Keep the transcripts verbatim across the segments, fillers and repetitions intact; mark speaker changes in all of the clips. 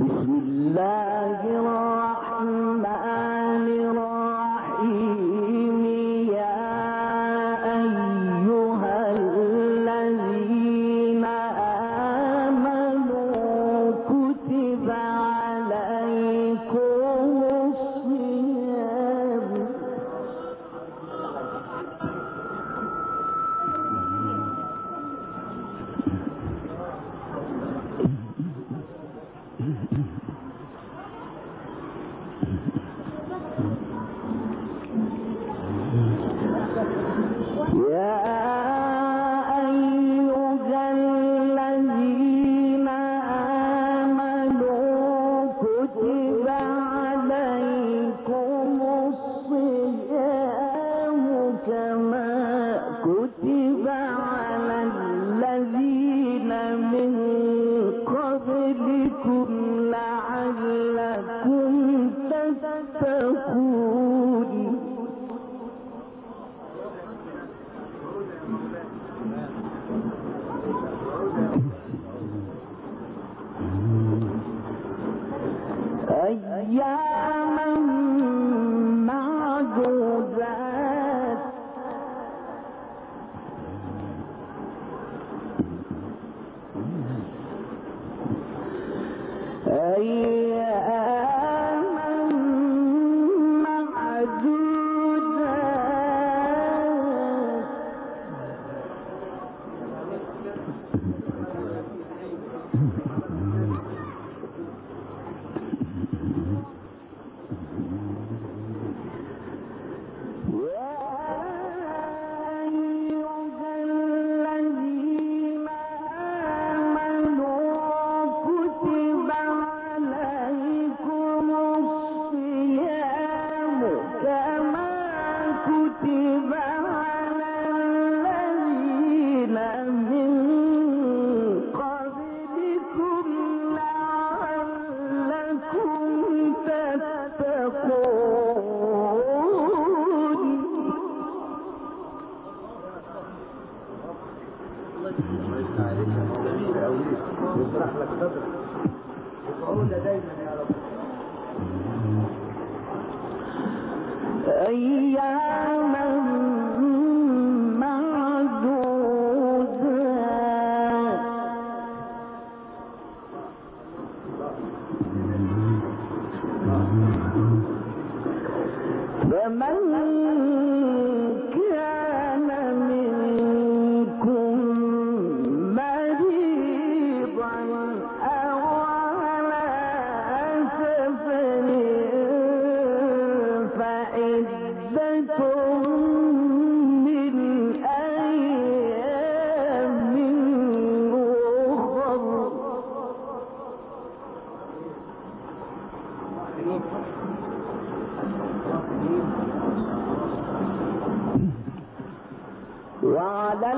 Speaker 1: وعلى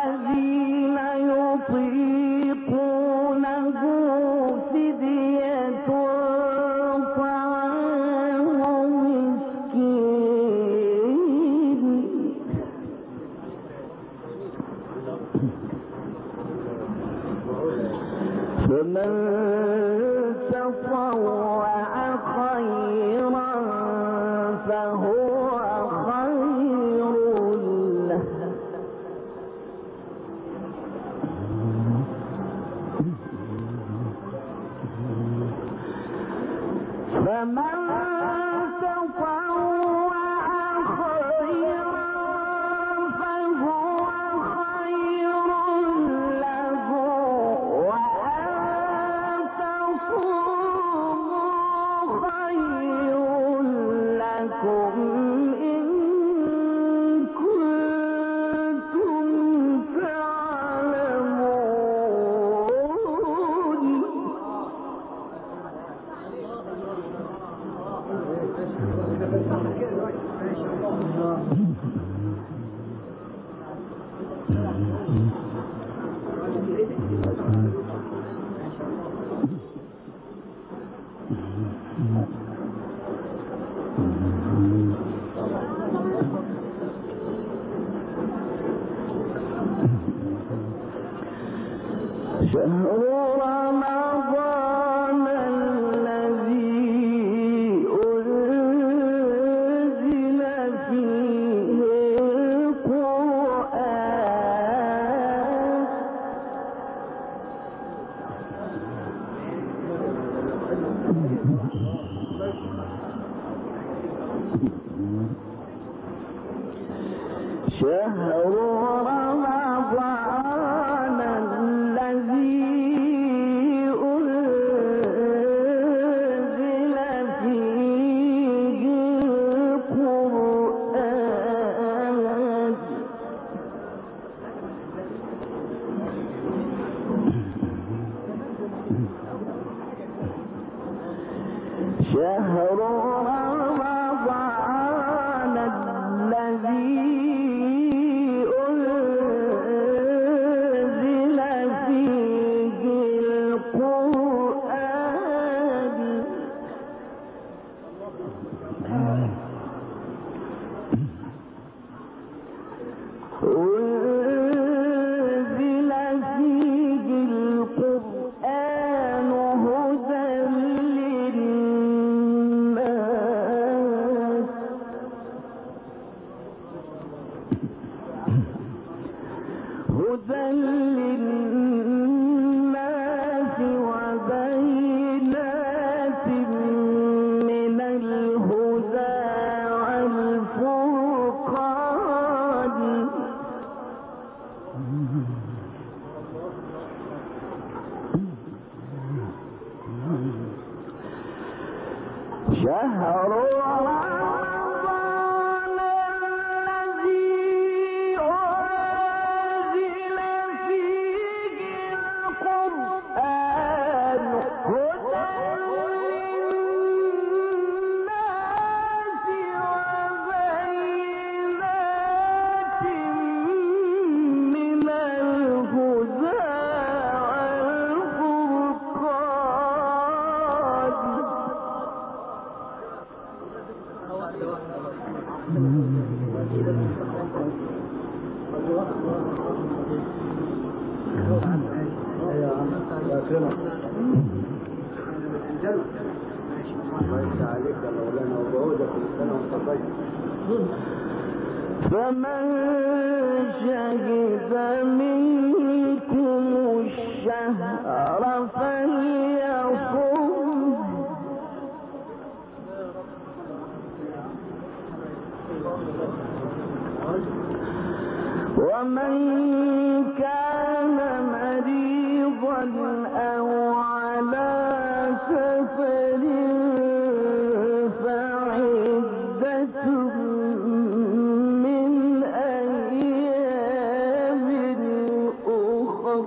Speaker 1: الذين يطيقونه فدية طعام مسكين فمن تطوع خيرا فهو خير له فمن تطوع خيرا فهو خير له وأن تصوموا خير لكم إن كنتم تعلمون شهر رمضان الذي أنزل فيه القرآن شهر رمضان الذي هدى للناس وبينات من الهدى والفرقان شهر فمن شهد منكم الشهر فليصم ومن كان مريضا أو على سفر فعدة من أيام أخر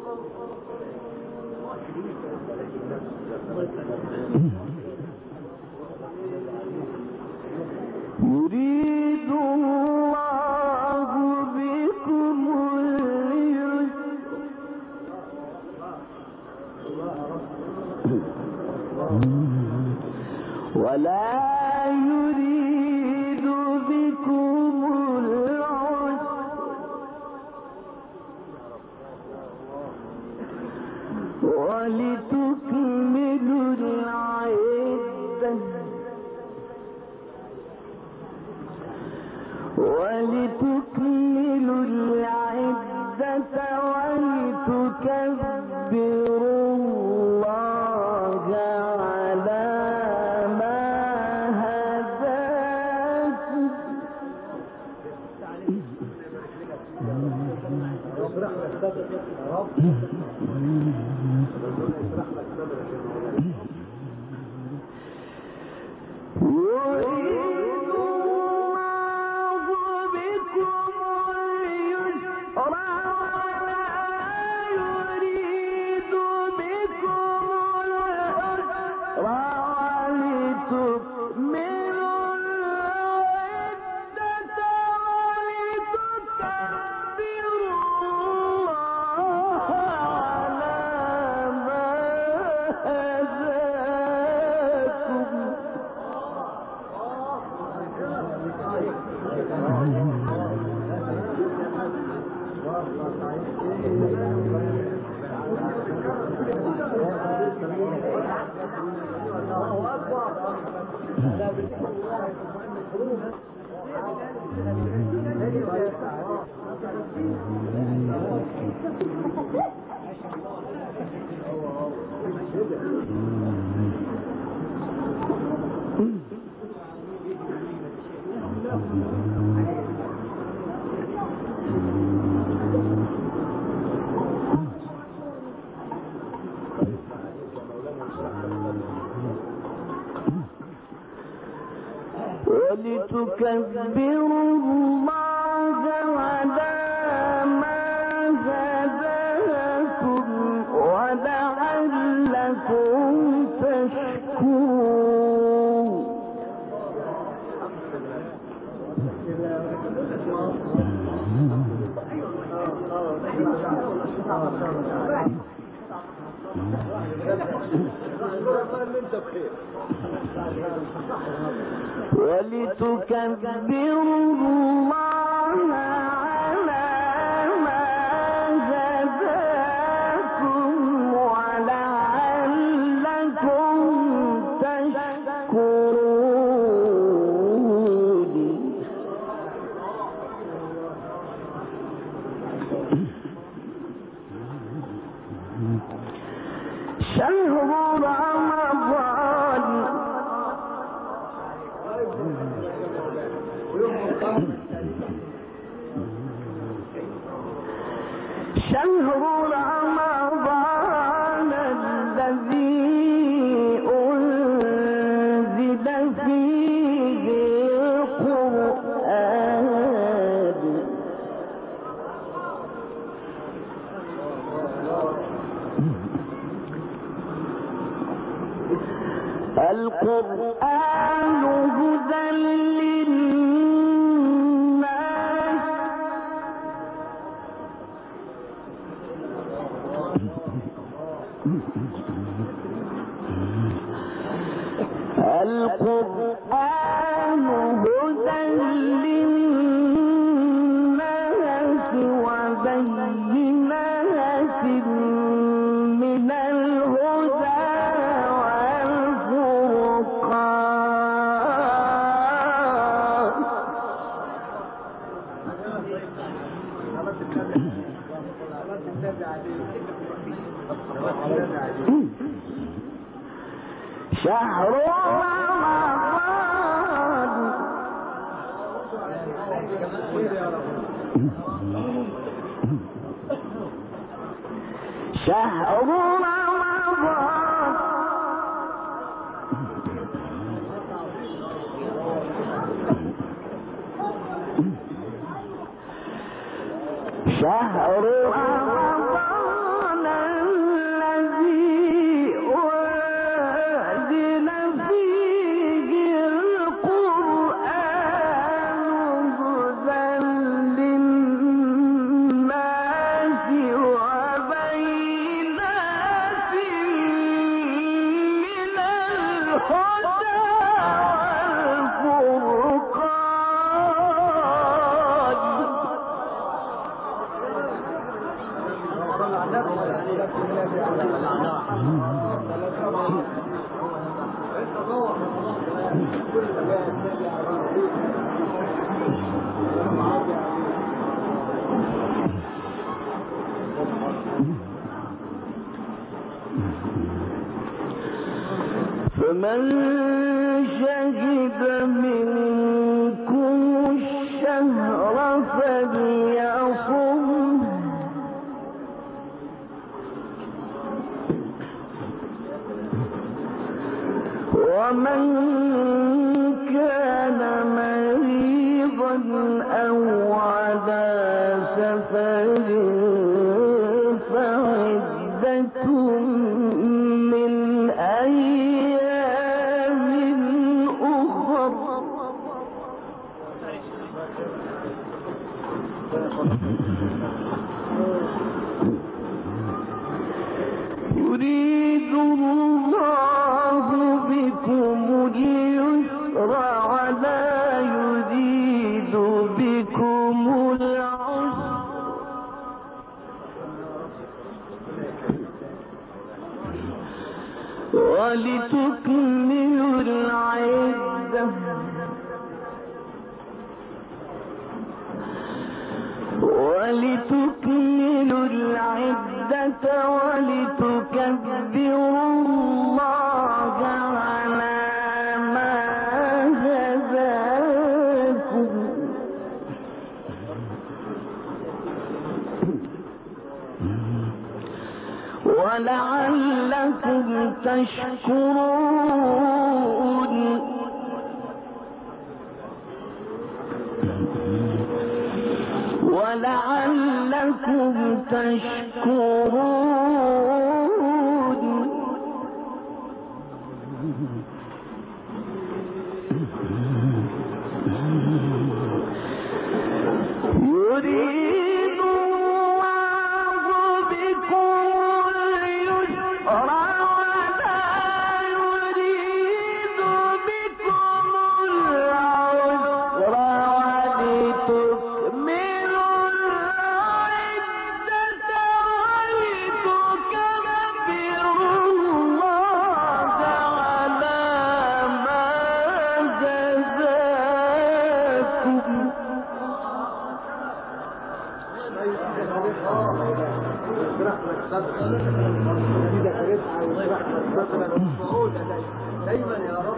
Speaker 1: يريد الله بكم ولا يريد بكم العسر ولتكملوا العدة ولتكملوا العدة ولتكبروا الله على ما هداكم يريد الله بكم اليسر ولا يريد بكم العسر ولتكملوا العدة ولتكبروا الله على ما هداكم ولتكبروا الله على ما هداكم ولعلكم تشكرون. ولتكبروا الله على ما هداكم ولعلكم تشكرون. شهر رمضان شهر رمضان الذي أنزل فيه القرآن القرآن هدى للناس القرآن هدى للناس وبينات من الهدى شهر رمضان شهر رمضان شهر رمضان الذي أنزل فيه القرآن هدى للناس وبينات من الهدى فمن شهد منكم الشهر فليصم ومن كان مريضا أو على سفر فعدة من أيام أخر يريد الله بكم اليسر ولا يريد بكم العسر ولتكملوا العدة ولتكملوا العدة ولتكبروا الله على ما هداكم ولعلكم تشكرون. لعلكم تشكرون يريد الله بكم اليسر ولا يريد بكم العسر ولتكملوا العدة ولتكبروا الله على ما جزاكم
Speaker 2: دايما يا رب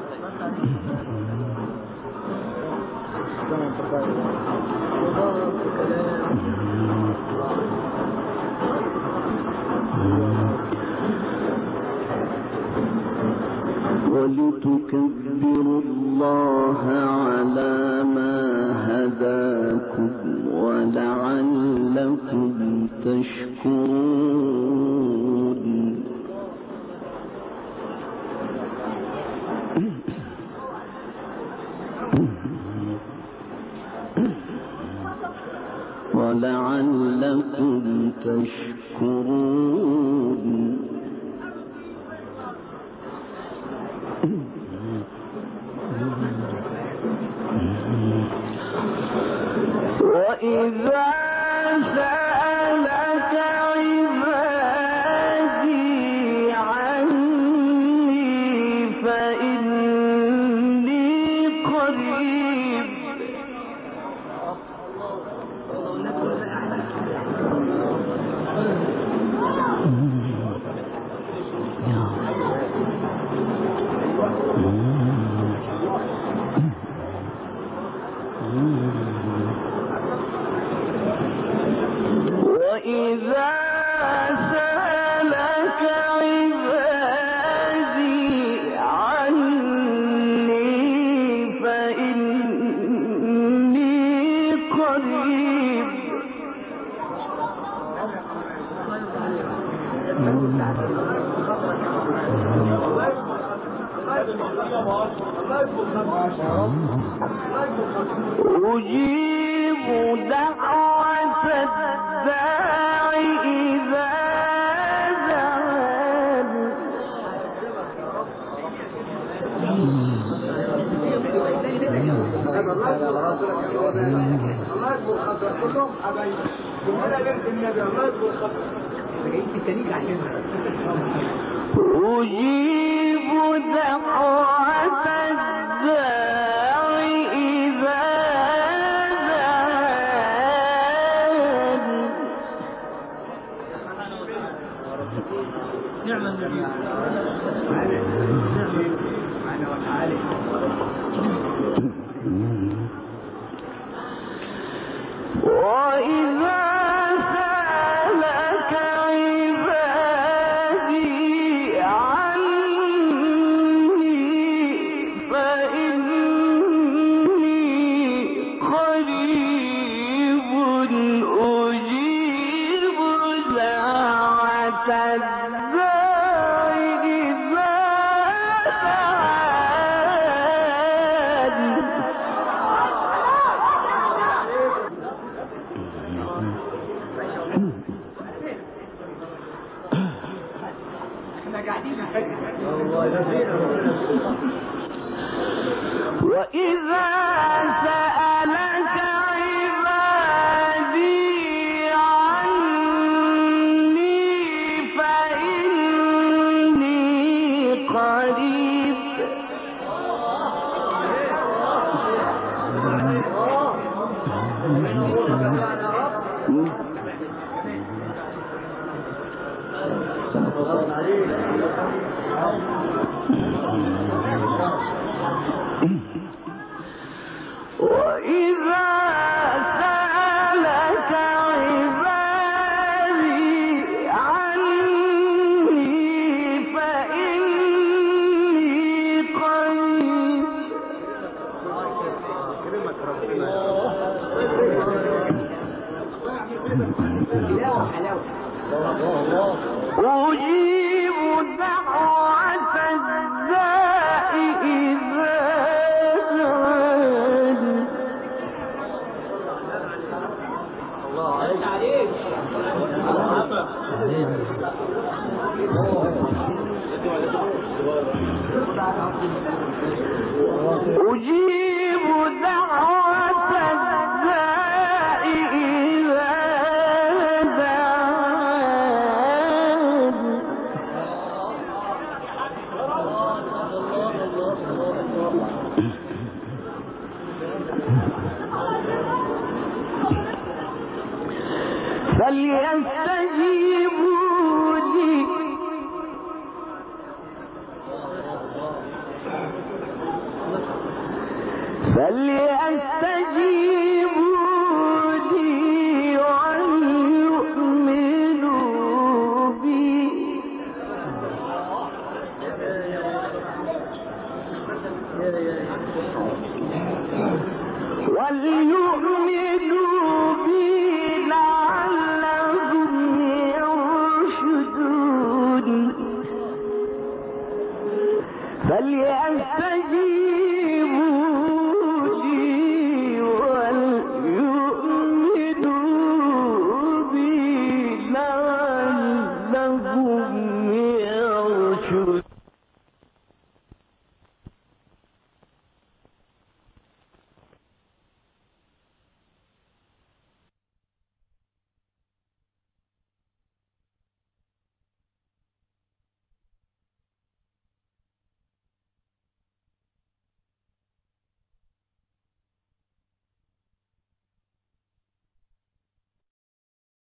Speaker 1: ولتكبروا الله على ما هداكم ولعلكم تشكرون ولعلكم تشكرون وإذا سألك عبادي عني فإني قريب وإذا سألك عبادي عني فإني قريب أجيب دعوة الداع إذا دعان أجيب دعوة الداع إذا دعان
Speaker 2: نعم النبي
Speaker 1: وإذا سألك عبادي عني فإني قريب أجيب دعوة الداع إذا دعان وإذا سألك عبادي عني فإني قريب وإذا سألك عبادي عني فإني أجيب دعوة الداء إذا دعان فليستجيبوا لي فليستجيبوا لي وليؤمنوا بي وليؤمنوا بي لعلهم يرشدون فليستجيبوا